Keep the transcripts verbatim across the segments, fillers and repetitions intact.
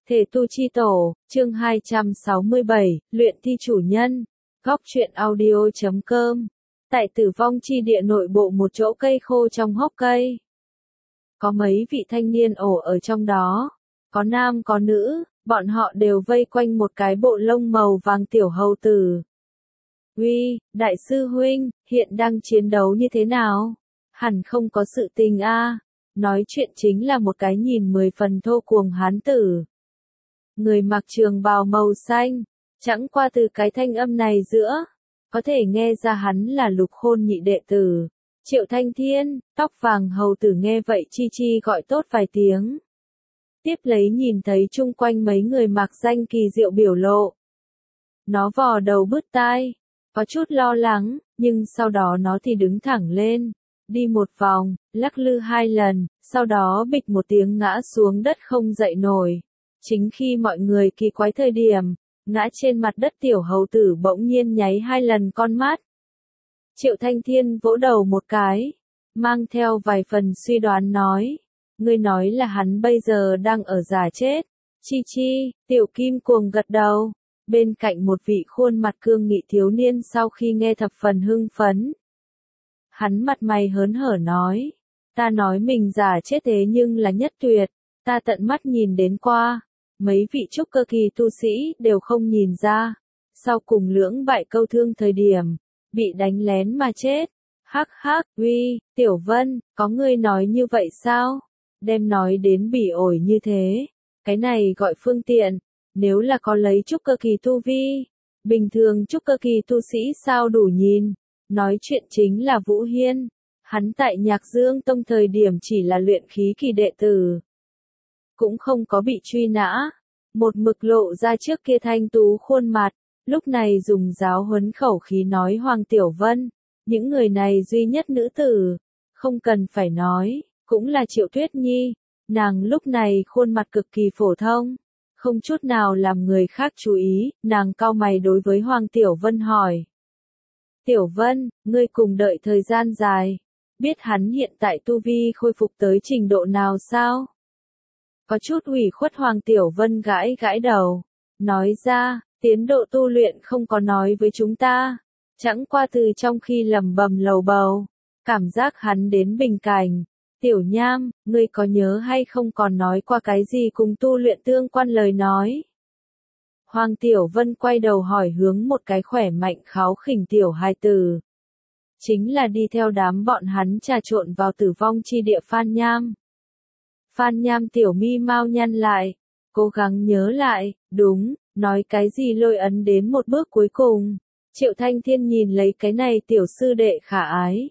Thể tu chi tổ, chương hai trăm sáu mươi bảy, luyện thi chủ nhân. Góc truyện audio chấm com. Tại Tử Vong chi địa nội bộ một chỗ cây khô trong hốc cây. Có mấy vị thanh niên ổ ở trong đó. Có nam có nữ, bọn họ đều vây quanh một cái bộ lông màu vàng tiểu hầu tử. Uy, đại sư huynh, hiện đang chiến đấu như thế nào? Hẳn không có sự tình a. Nói chuyện chính là một cái nhìn mười phần thô cuồng hán tử. Người mặc trường bào màu xanh, chẳng qua từ cái thanh âm này giữa, có thể nghe ra hắn là Lục Khôn nhị đệ tử. Triệu Thanh Thiên, tóc vàng hầu tử nghe vậy chi chi gọi tốt vài tiếng. Tiếp lấy nhìn thấy chung quanh mấy người mặc danh kỳ diệu biểu lộ. Nó vò đầu bứt tai, có chút lo lắng, nhưng sau đó nó thì đứng thẳng lên, đi một vòng, lắc lư hai lần, sau đó bịch một tiếng ngã xuống đất không dậy nổi. Chính khi mọi người kỳ quái thời điểm, ngã trên mặt đất tiểu hầu tử bỗng nhiên nháy hai lần con mắt. Triệu Thanh Thiên vỗ đầu một cái, mang theo vài phần suy đoán nói, ngươi nói là hắn bây giờ đang ở già chết. Chi chi, tiểu kim cuồng gật đầu, bên cạnh một vị khuôn mặt cương nghị thiếu niên sau khi nghe thập phần hưng phấn. Hắn mặt mày hớn hở nói, ta nói mình già chết thế nhưng là nhất tuyệt, ta tận mắt nhìn đến qua. Mấy vị trúc cơ kỳ tu sĩ đều không nhìn ra, sau cùng lưỡng bại câu thương thời điểm, bị đánh lén mà chết. Hắc hắc, uy, Tiểu Vân, có người nói như vậy sao? Đem nói đến bỉ ổi như thế, cái này gọi phương tiện, nếu là có lấy trúc cơ kỳ tu vi, bình thường trúc cơ kỳ tu sĩ sao đủ nhìn. Nói chuyện chính là Vũ Hiên, hắn tại Nhạc Dương Tông thời điểm chỉ là luyện khí kỳ đệ tử. Cũng không có bị truy nã, một mực lộ ra trước kia thanh tú khuôn mặt, lúc này dùng giáo huấn khẩu khí nói Hoàng Tiểu Vân, những người này duy nhất nữ tử, không cần phải nói, cũng là Triệu Tuyết Nhi, nàng lúc này khuôn mặt cực kỳ phổ thông, không chút nào làm người khác chú ý, nàng cau mày đối với Hoàng Tiểu Vân hỏi. Tiểu Vân, ngươi cùng đợi thời gian dài, biết hắn hiện tại tu vi khôi phục tới trình độ nào sao? Có chút ủy khuất Hoàng Tiểu Vân gãi gãi đầu, nói ra, tiến độ tu luyện không có nói với chúng ta, chẳng qua từ trong khi lầm bầm lầu bầu, cảm giác hắn đến bình cảnh. Tiểu Nham, ngươi có nhớ hay không còn nói qua cái gì cùng tu luyện tương quan lời nói? Hoàng Tiểu Vân quay đầu hỏi hướng một cái khỏe mạnh kháo khỉnh tiểu hài tử. Chính là đi theo đám bọn hắn trà trộn vào Tử Vong chi địa Phan Nham. Phan Nham tiểu mi mau nhăn lại, cố gắng nhớ lại, đúng, nói cái gì lôi ấn đến một bước cuối cùng. Triệu Thanh Thiên nhìn lấy cái này tiểu sư đệ khả ái.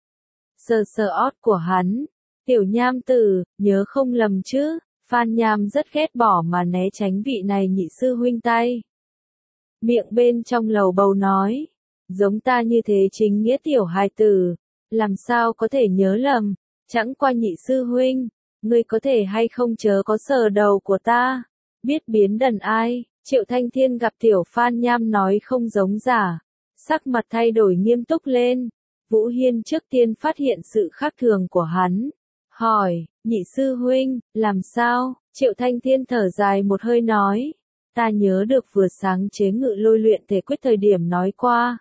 Sờ sờ ót của hắn, Tiểu Nham tử, nhớ không lầm chứ, Phan Nham rất ghét bỏ mà né tránh vị này nhị sư huynh tay. Miệng bên trong lầu bầu nói, giống ta như thế chính nghĩa tiểu hài tử, làm sao có thể nhớ lầm, chẳng qua nhị sư huynh. Ngươi có thể hay không chớ có sờ đầu của ta, biết biến đần ai. Triệu Thanh Thiên gặp tiểu Phan Nham nói không giống giả, sắc mặt thay đổi nghiêm túc lên. Vũ Hiên trước tiên phát hiện sự khác thường của hắn, hỏi, nhị sư huynh, làm sao? Triệu Thanh Thiên thở dài một hơi nói, ta nhớ được vừa sáng chế ngự lôi luyện thể quyết thời điểm nói qua.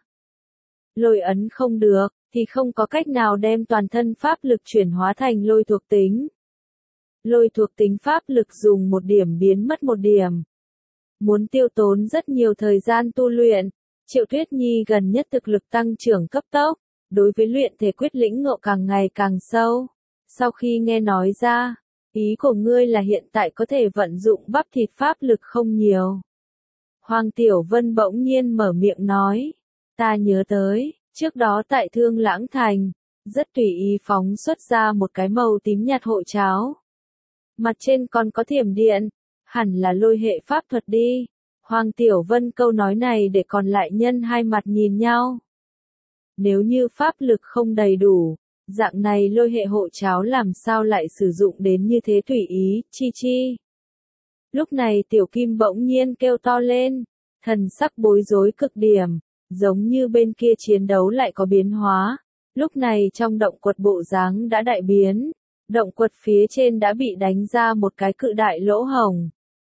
Lôi ấn không được, thì không có cách nào đem toàn thân pháp lực chuyển hóa thành lôi thuộc tính. Lôi thuộc tính pháp lực dùng một điểm biến mất một điểm. Muốn tiêu tốn rất nhiều thời gian tu luyện, Triệu Tuyết Nhi gần nhất thực lực tăng trưởng cấp tốc, đối với luyện thể quyết lĩnh ngộ càng ngày càng sâu. Sau khi nghe nói ra, ý của ngươi là hiện tại có thể vận dụng bắp thịt pháp lực không nhiều. Hoàng Tiểu Vân bỗng nhiên mở miệng nói, ta nhớ tới, trước đó tại Thương Lãng Thành, rất tùy ý phóng xuất ra một cái màu tím nhạt hộ cháo. Mặt trên còn có thiểm điện, hẳn là lôi hệ pháp thuật đi. Hoàng Tiểu Vân câu nói này để còn lại nhân hai mặt nhìn nhau. Nếu như pháp lực không đầy đủ, dạng này lôi hệ hộ cháo làm sao lại sử dụng đến như thế tùy ý, chi chi. Lúc này Tiểu Kim bỗng nhiên kêu to lên, thần sắc bối rối cực điểm, giống như bên kia chiến đấu lại có biến hóa. Lúc này trong động quật bộ dáng đã đại biến. Động quật phía trên đã bị đánh ra một cái cự đại lỗ hổng.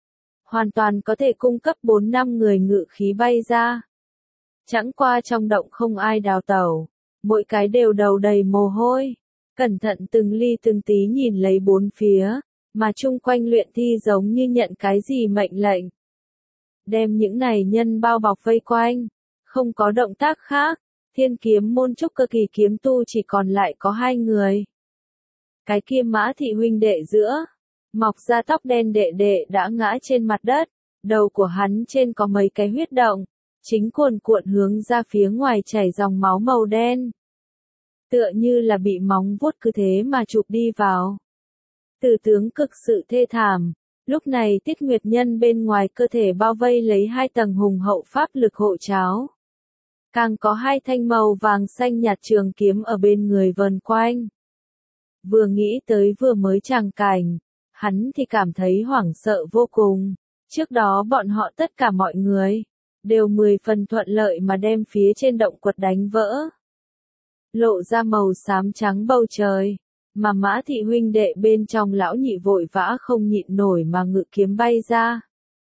hoàn toàn có thể cung cấp bốn năm người ngự khí bay ra. Chẳng qua trong động không ai đào tẩu, mỗi cái đều đầu đầy mồ hôi, cẩn thận từng ly từng tí nhìn lấy bốn phía, mà chung quanh luyện thi giống như nhận cái gì mệnh lệnh. Đem những này nhân bao bọc vây quanh, không có động tác khác, thiên kiếm môn trúc cơ kỳ kiếm tu chỉ còn lại có hai người. Cái kia Mã thị huynh đệ giữa, mọc ra tóc đen đệ đệ đã ngã trên mặt đất, đầu của hắn trên có mấy cái huyết động, chính cuồn cuộn hướng ra phía ngoài chảy dòng máu màu đen. Tựa như là bị móng vuốt cứ thế mà chụp đi vào. Tử tướng cực sự thê thảm, lúc này Tiết Nguyệt Nhân bên ngoài cơ thể bao vây lấy hai tầng hùng hậu pháp lực hộ cháo. Càng có hai thanh màu vàng xanh nhạt trường kiếm ở bên người vờn quanh. Vừa nghĩ tới vừa mới tràng cảnh, hắn thì cảm thấy hoảng sợ vô cùng. Trước đó bọn họ tất cả mọi người, đều mười phần thuận lợi mà đem phía trên động quật đánh vỡ. Lộ ra màu xám trắng bầu trời, mà Mã thị huynh đệ bên trong lão nhị vội vã không nhịn nổi mà ngự kiếm bay ra.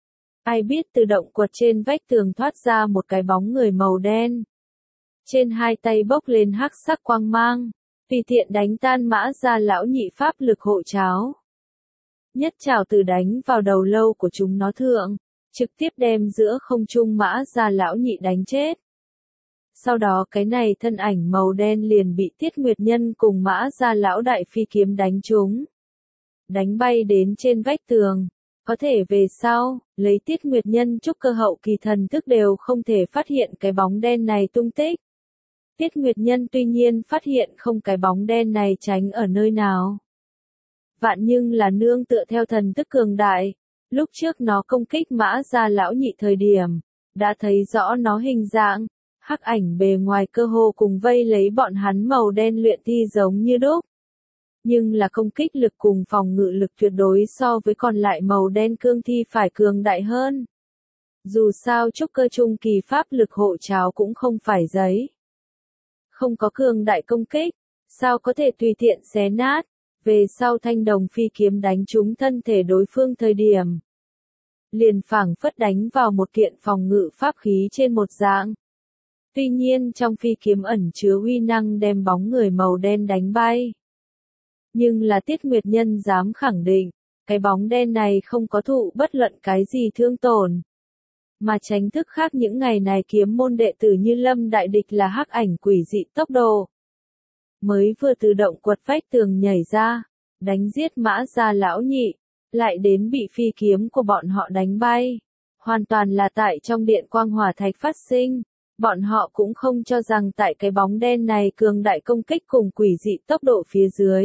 Ai biết từ động quật trên vách tường thoát ra một cái bóng người màu đen. Trên hai tay bốc lên hắc sắc quang mang, tùy tiện đánh tan Mã gia lão nhị pháp lực hộ cháo. Nhất trảo từ đánh vào đầu lâu của chúng nó thượng, trực tiếp đem giữa không trung Mã gia lão nhị đánh chết. Sau đó cái này thân ảnh màu đen liền bị Tiết Nguyệt Nhân cùng Mã gia lão đại phi kiếm đánh trúng. Đánh bay đến trên vách tường. Có thể về sau, lấy Tiết Nguyệt Nhân trúc cơ hậu kỳ thần thức đều không thể phát hiện cái bóng đen này tung tích. Tiết Nguyệt Nhân tuy nhiên phát hiện không cái bóng đen này tránh ở nơi nào. Vạn nhưng là nương tựa theo thần thức cường đại, lúc trước nó công kích Mã gia lão nhị thời điểm, đã thấy rõ nó hình dạng, hắc ảnh bề ngoài cơ hồ cùng vây lấy bọn hắn màu đen luyện thi giống như đúc. Nhưng là công kích lực cùng phòng ngự lực tuyệt đối so với còn lại màu đen cương thi phải cường đại hơn. Dù sao trúc cơ trung kỳ pháp lực hộ cháo cũng không phải giấy. Không có cường đại công kích, sao có thể tùy tiện xé nát, về sau thanh đồng phi kiếm đánh trúng thân thể đối phương thời điểm. Liền phảng phất đánh vào một kiện phòng ngự pháp khí trên một dạng. Tuy nhiên trong phi kiếm ẩn chứa uy năng đem bóng người màu đen đánh bay. Nhưng là Tiết Nguyệt Nhân dám khẳng định, cái bóng đen này không có thụ bất luận cái gì thương tổn. Mà tránh thức khác những ngày này kiếm môn đệ tử như Lâm Đại Địch là hắc ảnh quỷ dị tốc độ. Mới vừa từ động quật vách tường nhảy ra, đánh giết Mã gia lão nhị, lại đến bị phi kiếm của bọn họ đánh bay. Hoàn toàn là tại trong điện quang hỏa thạch phát sinh. Bọn họ cũng không cho rằng tại cái bóng đen này cường đại công kích cùng quỷ dị tốc độ phía dưới.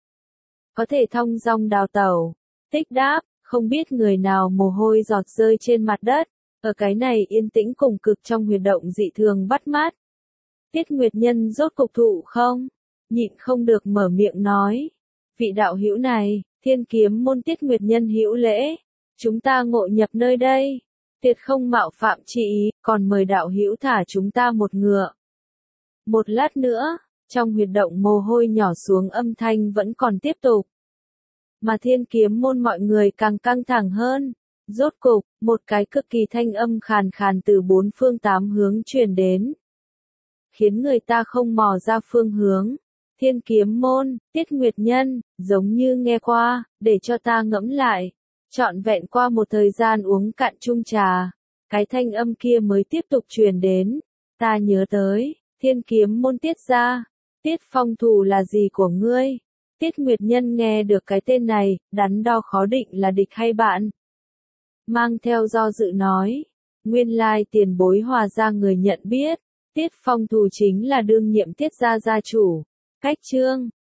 Có thể thong dong đào tẩu, tích đáp, không biết người nào mồ hôi giọt rơi trên mặt đất, ở cái này yên tĩnh cùng cực trong huyệt động dị thường bắt mắt. Tiết Nguyệt Nhân rốt cục thụ không, nhịn không được mở miệng nói. Vị đạo hữu này, Thiên Kiếm môn Tiết Nguyệt Nhân hữu lễ, chúng ta ngộ nhập nơi đây. Tuyệt không mạo phạm chi ý, còn mời đạo hữu thả chúng ta một ngựa. Một lát nữa, trong huyệt động mồ hôi nhỏ xuống âm thanh vẫn còn tiếp tục. Mà Thiên Kiếm môn mọi người càng căng thẳng hơn. Rốt cục, một cái cực kỳ thanh âm khàn khàn từ bốn phương tám hướng truyền đến. Khiến người ta không mò ra phương hướng. Thiên Kiếm môn, Tiết Nguyệt Nhân, giống như nghe qua, để cho ta ngẫm lại. Trọn vẹn qua một thời gian uống cạn chung trà, cái thanh âm kia mới tiếp tục truyền đến. Ta nhớ tới, Thiên Kiếm môn Tiết gia, Tiết Phong thù là gì của ngươi? Tiết Nguyệt Nhân nghe được cái tên này, đắn đo khó định là địch hay bạn. Mang theo do dự nói, nguyên lai tiền bối Hòa gia người nhận biết, Tiết Phong thù chính là đương nhiệm Tiết gia gia chủ. Cách chương